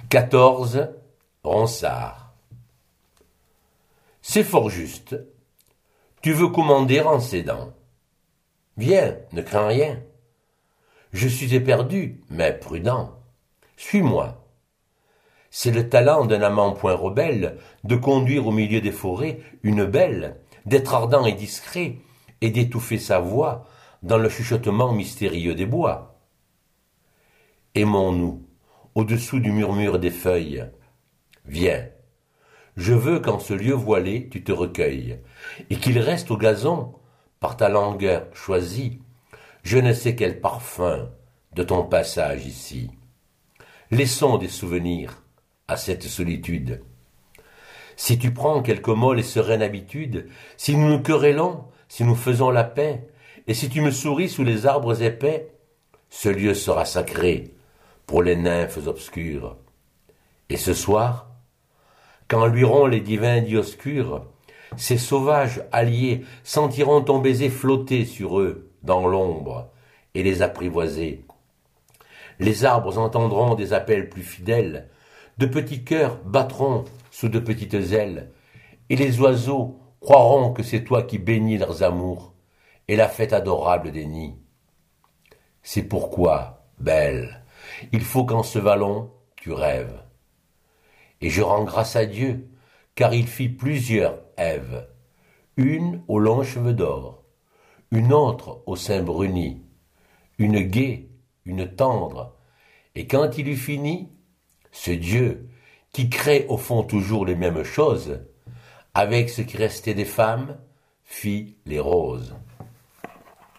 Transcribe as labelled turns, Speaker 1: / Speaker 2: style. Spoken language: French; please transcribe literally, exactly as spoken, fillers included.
Speaker 1: quatorze. Ronsard. C'est fort juste. Tu veux commander en cédant. Viens, ne crains rien. Je suis éperdu, mais prudent. Suis-moi. C'est le talent d'un amant point rebelle de conduire au milieu des forêts une belle, d'être ardent et discret, et d'étouffer sa voix dans le chuchotement mystérieux des bois. Aimons-nous, au-dessous du murmure des feuilles. Viens, je veux qu'en ce lieu voilé tu te recueilles, et qu'il reste au gazon, par ta langueur choisie, je ne sais quel parfum de ton passage ici. Laissons des souvenirs à cette solitude. Si tu prends quelque molle et sereine habitude, si nous nous querellons, si nous faisons la paix, et si tu me souris sous les arbres épais, ce lieu sera sacré pour les nymphes obscures. Et ce soir, quand luiront les divins dioscures, ces sauvages alliés sentiront ton baiser flotter sur eux dans l'ombre et les apprivoiser. Les arbres entendront des appels plus fidèles, de petits cœurs battront sous de petites ailes, et les oiseaux croiront que c'est toi qui bénis leurs amours et la fête adorable des nids. C'est pourquoi, belle, il faut qu'en ce vallon tu rêves. Et je rends grâce à Dieu, car il fit plusieurs Èves, une aux longs cheveux d'or, une autre au sein bruni, une gaie, une tendre, et quand il eut fini, ce Dieu, qui crée au fond toujours les mêmes choses, avec ce qui restait des femmes, fit les roses.